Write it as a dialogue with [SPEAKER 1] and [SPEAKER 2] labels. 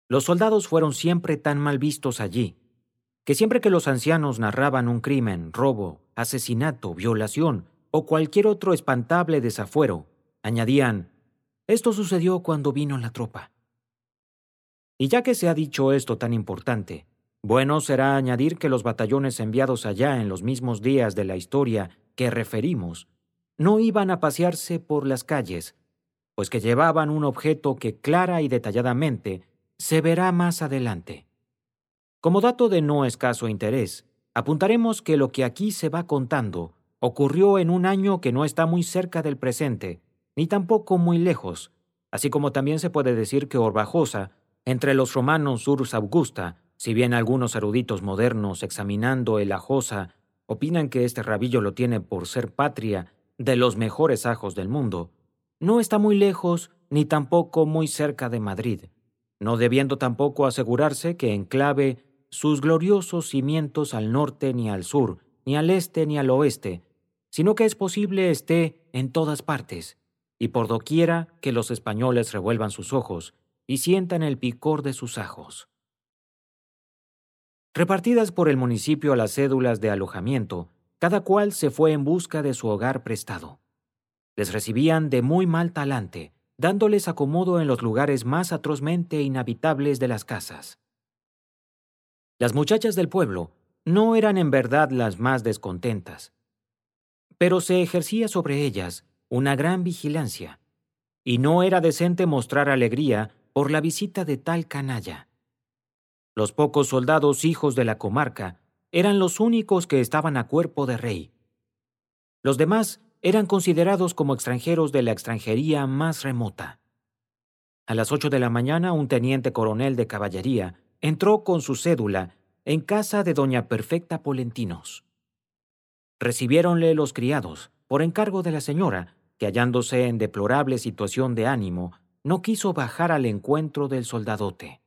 [SPEAKER 1] Los soldados fueron siempre tan mal vistos allí, que siempre que los ancianos narraban un crimen, robo, asesinato, violación o cualquier otro espantable desafuero, añadían, «Esto sucedió cuando vino la tropa». Y ya que se ha dicho esto tan importante, bueno será añadir que los batallones enviados allá en los mismos días de la historia que referimos no iban a pasearse por las calles, pues que llevaban un objeto que clara y detalladamente se verá más adelante. Como dato de no escaso interés, apuntaremos que lo que aquí se va contando ocurrió en un año que no está muy cerca del presente, ni tampoco muy lejos, así como también se puede decir que Orbajosa, entre los romanos Urs Augusta, si bien algunos eruditos modernos examinando el Ajosa opinan que este rabillo lo tiene por ser patria de los mejores ajos del mundo, no está muy lejos ni tampoco muy cerca de Madrid, no debiendo tampoco asegurarse que enclave sus gloriosos cimientos al norte ni al sur, ni al este ni al oeste, sino que es posible esté en todas partes, y por doquiera que los españoles revuelvan sus ojos y sientan el picor de sus ajos. Repartidas por el municipio las cédulas de alojamiento, cada cual se fue en busca de su hogar prestado. Les recibían de muy mal talante, dándoles acomodo en los lugares más atrozmente inhabitables de las casas. Las muchachas del pueblo no eran en verdad las más descontentas, pero se ejercía sobre ellas una gran vigilancia, y no era decente mostrar alegría por la visita de tal canalla. Los pocos soldados hijos de la comarca eran los únicos que estaban a cuerpo de rey. Los demás eran considerados como extranjeros de la extranjería más remota. A las 8 de la mañana, un teniente coronel de caballería entró con su cédula en casa de doña Perfecta Polentinos. Recibiéronle los criados, por encargo de la señora, que hallándose en deplorable situación de ánimo, no quiso bajar al encuentro del soldadote.